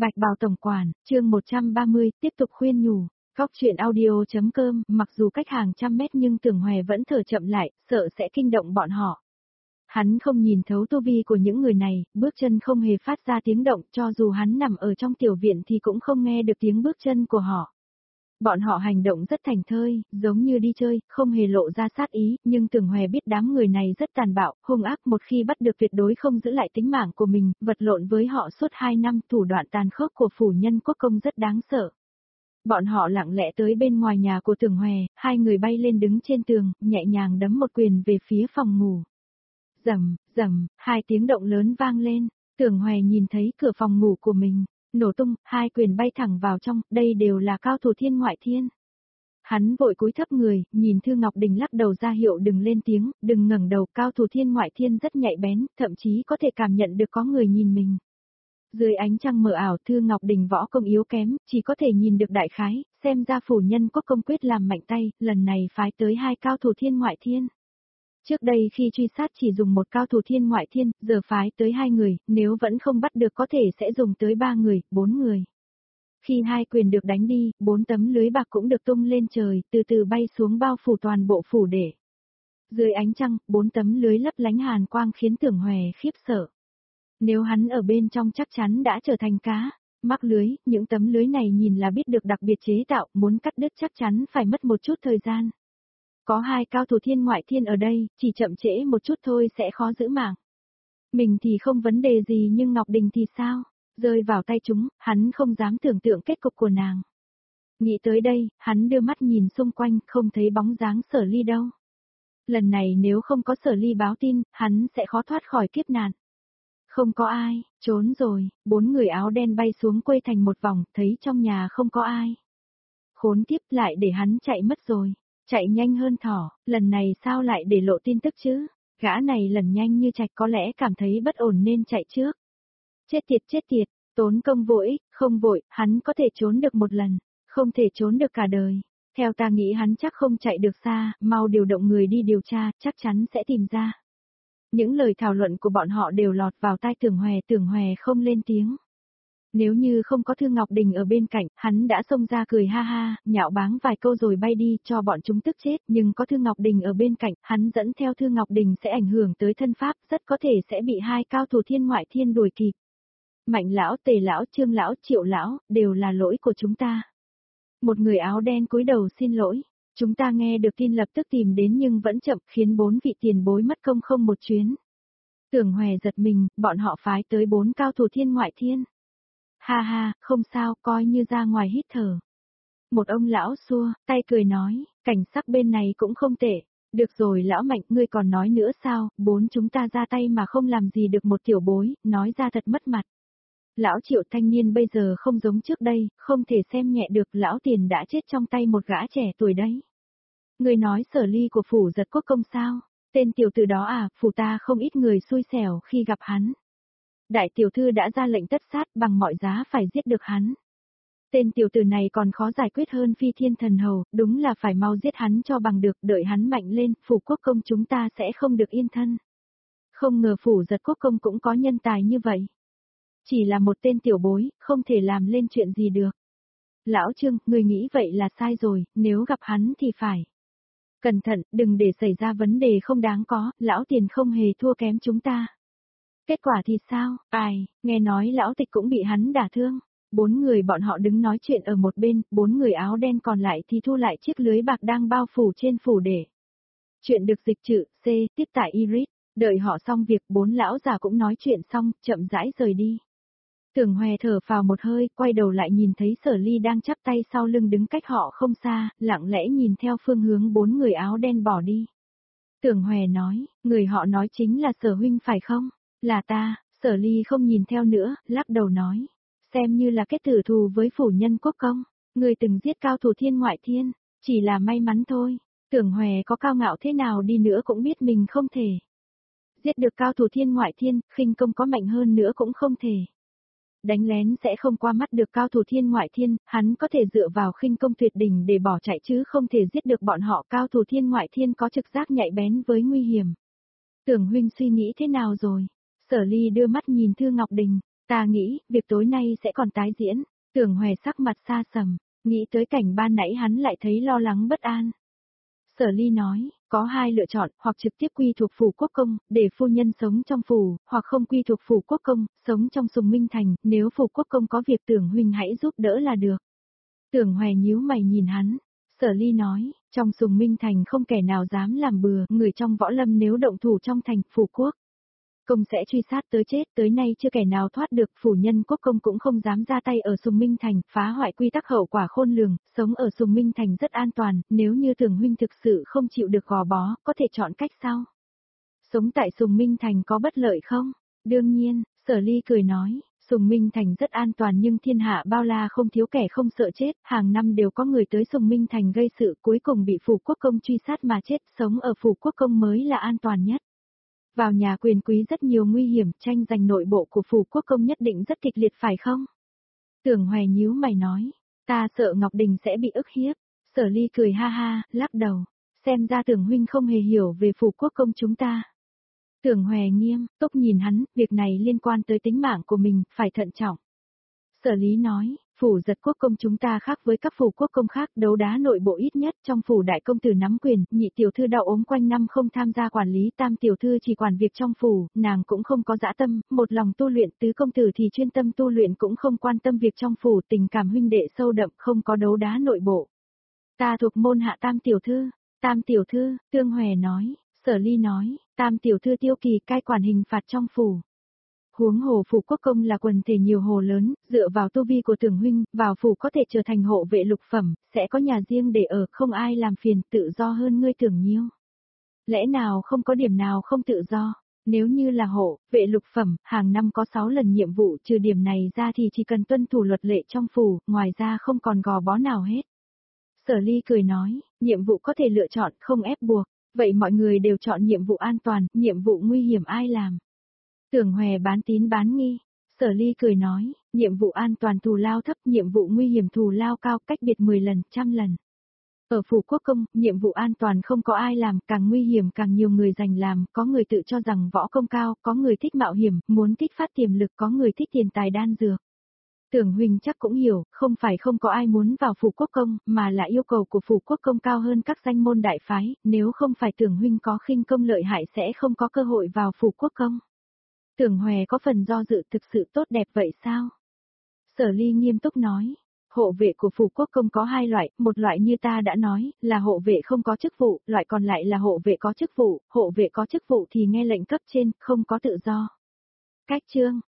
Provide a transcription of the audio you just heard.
Bạch Bào Tổng Quản, chương 130, tiếp tục khuyên nhủ. Góc truyện audio.com, mặc dù cách hàng trăm mét nhưng Tưởng Hòe vẫn thở chậm lại, sợ sẽ kinh động bọn họ. Hắn không nhìn thấu tu vi của những người này, bước chân không hề phát ra tiếng động, cho dù hắn nằm ở trong tiểu viện thì cũng không nghe được tiếng bước chân của họ. Bọn họ hành động rất thành thơi, giống như đi chơi, không hề lộ ra sát ý, nhưng Tưởng Hòe biết đám người này rất tàn bạo, hung ác, một khi bắt được tuyệt đối không giữ lại tính mạng của mình, vật lộn với họ suốt 2 năm, thủ đoạn tàn khốc của phủ nhân quốc công rất đáng sợ. Bọn họ lặng lẽ tới bên ngoài nhà của Tưởng Hòe, hai người bay lên đứng trên tường, nhẹ nhàng đấm một quyền về phía phòng ngủ. Rầm, rầm, hai tiếng động lớn vang lên, Tưởng Hòe nhìn thấy cửa phòng ngủ của mình nổ tung, hai quyền bay thẳng vào trong, đây đều là cao thủ thiên ngoại thiên. Hắn vội cúi thấp người, nhìn Thư Ngọc Đình lắc đầu ra hiệu đừng lên tiếng, đừng ngẩng đầu, cao thủ thiên ngoại thiên rất nhạy bén, thậm chí có thể cảm nhận được có người nhìn mình. Dưới ánh trăng mờ ảo, Thư Ngọc Đình võ công yếu kém, chỉ có thể nhìn được đại khái, xem ra phủ nhân quốc công quyết làm mạnh tay, lần này phái tới hai cao thủ thiên ngoại thiên. Trước đây khi truy sát chỉ dùng một cao thủ thiên ngoại thiên, giờ phái tới 2 người, nếu vẫn không bắt được có thể sẽ dùng tới 3 người, 4 người. Khi 2 quyền được đánh đi, 4 tấm lưới bạc cũng được tung lên trời, từ từ bay xuống bao phủ toàn bộ phủ để. Dưới ánh trăng, 4 tấm lưới lấp lánh hàn quang khiến Tưởng Hòe khiếp sợ. Nếu hắn ở bên trong chắc chắn đã trở thành cá. Mắc lưới, những tấm lưới này nhìn là biết được đặc biệt chế tạo, muốn cắt đứt chắc chắn phải mất một chút thời gian. Có 2 cao thủ thiên ngoại thiên ở đây, chỉ chậm trễ một chút thôi sẽ khó giữ mạng. Mình thì không vấn đề gì nhưng Ngọc Đình thì sao? Rơi vào tay chúng, hắn không dám tưởng tượng kết cục của nàng. Nghĩ tới đây, hắn đưa mắt nhìn xung quanh, không thấy bóng dáng Sở Ly đâu. Lần này nếu không có Sở Ly báo tin, hắn sẽ khó thoát khỏi kiếp nạn. Không có ai, trốn rồi, 4 người áo đen bay xuống quây thành một vòng, thấy trong nhà không có ai. Khốn kiếp lại để hắn chạy mất rồi. Chạy nhanh hơn thỏ, lần này sao lại để lộ tin tức chứ? Gã này lần nhanh như trạch có lẽ cảm thấy bất ổn nên chạy trước. Chết tiệt, tốn công vô ích, không vội, hắn có thể trốn được một lần, không thể trốn được cả đời. Theo ta nghĩ hắn chắc không chạy được xa, mau điều động người đi điều tra, chắc chắn sẽ tìm ra. Những lời thảo luận của bọn họ đều lọt vào tai Tưởng Hòe không lên tiếng. Nếu như không có Thư Ngọc Đình ở bên cạnh, hắn đã xông ra cười ha ha, nhạo báng vài câu rồi bay đi cho bọn chúng tức chết, nhưng có Thư Ngọc Đình ở bên cạnh, hắn dẫn theo Thư Ngọc Đình sẽ ảnh hưởng tới thân pháp, rất có thể sẽ bị 2 cao thủ thiên ngoại thiên đuổi kịp. Mạnh lão, Tề lão, Trương lão, Triệu lão, đều là lỗi của chúng ta. Một người áo đen cúi đầu xin lỗi, chúng ta nghe được tin lập tức tìm đến nhưng vẫn chậm, khiến 4 vị tiền bối mất công không một chuyến. Tưởng Hòe giật mình, bọn họ phái tới 4 cao thủ thiên ngoại thiên. Ha ha, không sao, coi như ra ngoài hít thở. Một ông lão xua, tay cười nói, cảnh sắc bên này cũng không tệ. Được rồi lão Mạnh, ngươi còn nói nữa sao, 4 chúng ta ra tay mà không làm gì được một tiểu bối, nói ra thật mất mặt. Lão Triệu thanh niên bây giờ không giống trước đây, không thể xem nhẹ được, lão Tiền đã chết trong tay một gã trẻ tuổi đấy. Ngươi nói Sở Ly của phủ giật quốc công sao? Tên tiểu tử đó à, phủ ta không ít người xui xẻo khi gặp hắn. Đại tiểu thư đã ra lệnh tất sát bằng mọi giá phải giết được hắn. Tên tiểu tử này còn khó giải quyết hơn Phi Thiên Thần Hầu, đúng là phải mau giết hắn cho bằng được, đợi hắn mạnh lên, phủ quốc công chúng ta sẽ không được yên thân. Không ngờ phủ giật quốc công cũng có nhân tài như vậy. Chỉ là một tên tiểu bối, không thể làm lên chuyện gì được. Lão Trương, người nghĩ vậy là sai rồi, nếu gặp hắn thì phải. Cẩn thận, đừng để xảy ra vấn đề không đáng có, lão Tiền không hề thua kém chúng ta. Kết quả thì sao? Ai, nghe nói lão tịch cũng bị hắn đả thương. 4 người bọn họ đứng nói chuyện ở một bên, 4 người áo đen còn lại thì thu lại chiếc lưới bạc đang bao phủ trên phủ để. Chuyện được dịch chữ C, tiếp tại Iris, đợi họ xong việc 4 lão già cũng nói chuyện xong, chậm rãi rời đi. Tưởng Hòe thở phào một hơi, quay đầu lại nhìn thấy Sở Ly đang chắp tay sau lưng đứng cách họ không xa, lặng lẽ nhìn theo phương hướng 4 người áo đen bỏ đi. Tưởng Hòe nói, người họ nói chính là Sở huynh phải không? Là ta, Sở Ly không nhìn theo nữa, lắc đầu nói. Xem như là kết tử thù với phủ nhân quốc công. Người từng giết cao thủ thiên ngoại thiên. Chỉ là may mắn thôi. Tưởng Hòe có cao ngạo thế nào đi nữa cũng biết mình không thể. Giết được cao thủ thiên ngoại thiên, khinh công có mạnh hơn nữa cũng không thể. Đánh lén sẽ không qua mắt được cao thủ thiên ngoại thiên, hắn có thể dựa vào khinh công tuyệt đỉnh để bỏ chạy chứ không thể giết được bọn họ. Cao thủ thiên ngoại thiên có trực giác nhạy bén với nguy hiểm. Tưởng huynh suy nghĩ thế nào rồi? Sở Ly đưa mắt nhìn Thư Ngọc Đình. Ta nghĩ, việc tối nay sẽ còn tái diễn. Tưởng Hòe sắc mặt xa sầm, nghĩ tới cảnh ban nãy hắn lại thấy lo lắng bất an. Sở Ly nói, có hai lựa chọn, hoặc trực tiếp quy thuộc phủ quốc công, để phu nhân sống trong phủ, hoặc không quy thuộc phủ quốc công, sống trong Sùng Minh Thành, nếu phủ quốc công có việc Tưởng huynh hãy giúp đỡ là được. Tưởng Hòe nhíu mày nhìn hắn, Sở Ly nói, trong Sùng Minh Thành không kẻ nào dám làm bừa, người trong võ lâm nếu động thủ trong thành, phủ quốc công sẽ truy sát tới chết, tới nay chưa kẻ nào thoát được, phủ nhân quốc công cũng không dám ra tay ở Sùng Minh Thành, phá hoại quy tắc hậu quả khôn lường, sống ở Sùng Minh Thành rất an toàn, nếu như Tưởng huynh thực sự không chịu được gò bó, có thể chọn cách sau. Sống tại Sùng Minh Thành có bất lợi không? Đương nhiên, Sở Ly cười nói, Sùng Minh Thành rất an toàn nhưng thiên hạ bao la không thiếu kẻ không sợ chết, hàng năm đều có người tới Sùng Minh Thành gây sự cuối cùng bị phủ quốc công truy sát mà chết, sống ở phủ quốc công mới là an toàn nhất. Vào nhà quyền quý rất nhiều nguy hiểm, tranh giành nội bộ của phủ quốc công nhất định rất kịch liệt phải không? Tưởng Hòe nhíu mày nói, ta sợ Ngọc Đình sẽ bị ức hiếp. Sở Ly cười ha ha, lắc đầu, xem ra Tưởng huynh không hề hiểu về phủ quốc công chúng ta. Tưởng Hòe nghiêm túc nhìn hắn, việc này liên quan tới tính mạng của mình, phải thận trọng. Sở Lý nói, phủ giật quốc công chúng ta khác với các phủ quốc công khác, đấu đá nội bộ ít nhất, trong phủ đại công tử nắm quyền, nhị tiểu thư đau ốm quanh năm không tham gia quản lý, tam tiểu thư chỉ quản việc trong phủ, nàng cũng không có dã tâm, một lòng tu luyện, tứ công tử thì chuyên tâm tu luyện cũng không quan tâm việc trong phủ, tình cảm huynh đệ sâu đậm, không có đấu đá nội bộ. Ta thuộc môn hạ tam tiểu thư, Tương Hòe nói, Sở Ly nói, tam tiểu thư Tiêu Kỳ cai quản hình phạt trong phủ. Huống hồ phủ quốc công là quần thể nhiều hồ lớn, dựa vào tu vi của Tưởng huynh, vào phủ có thể trở thành hộ vệ lục phẩm, sẽ có nhà riêng để ở, không ai làm phiền, tự do hơn ngươi tưởng nhiêu. Lẽ nào không có điểm nào không tự do? Nếu như là hộ, vệ lục phẩm, hàng năm có 6 lần nhiệm vụ, trừ điểm này ra thì chỉ cần tuân thủ luật lệ trong phủ, ngoài ra không còn gò bó nào hết. Sở Ly cười nói, nhiệm vụ có thể lựa chọn, không ép buộc, vậy mọi người đều chọn nhiệm vụ an toàn, nhiệm vụ nguy hiểm ai làm? Tưởng Hòe bán tín bán nghi, Sở Ly cười nói, nhiệm vụ an toàn thù lao thấp, nhiệm vụ nguy hiểm thù lao cao, cách biệt 10 lần, 100 lần. Ở phủ quốc công, nhiệm vụ an toàn không có ai làm, càng nguy hiểm càng nhiều người giành làm, có người tự cho rằng võ công cao, có người thích mạo hiểm, muốn kích phát tiềm lực, có người thích tiền tài đan dược. Tưởng huynh chắc cũng hiểu, không phải không có ai muốn vào phủ quốc công, mà là yêu cầu của phủ quốc công cao hơn các danh môn đại phái, nếu không phải Tưởng huynh có khinh công lợi hại sẽ không có cơ hội vào phủ quốc công. Tưởng Hòe có phần do dự, thực sự tốt đẹp vậy sao? Sở Ly nghiêm túc nói, hộ vệ của phủ quốc công có hai loại, một loại như ta đã nói, là hộ vệ không có chức vụ, loại còn lại là hộ vệ có chức vụ, hộ vệ có chức vụ thì nghe lệnh cấp trên, không có tự do. Cách chương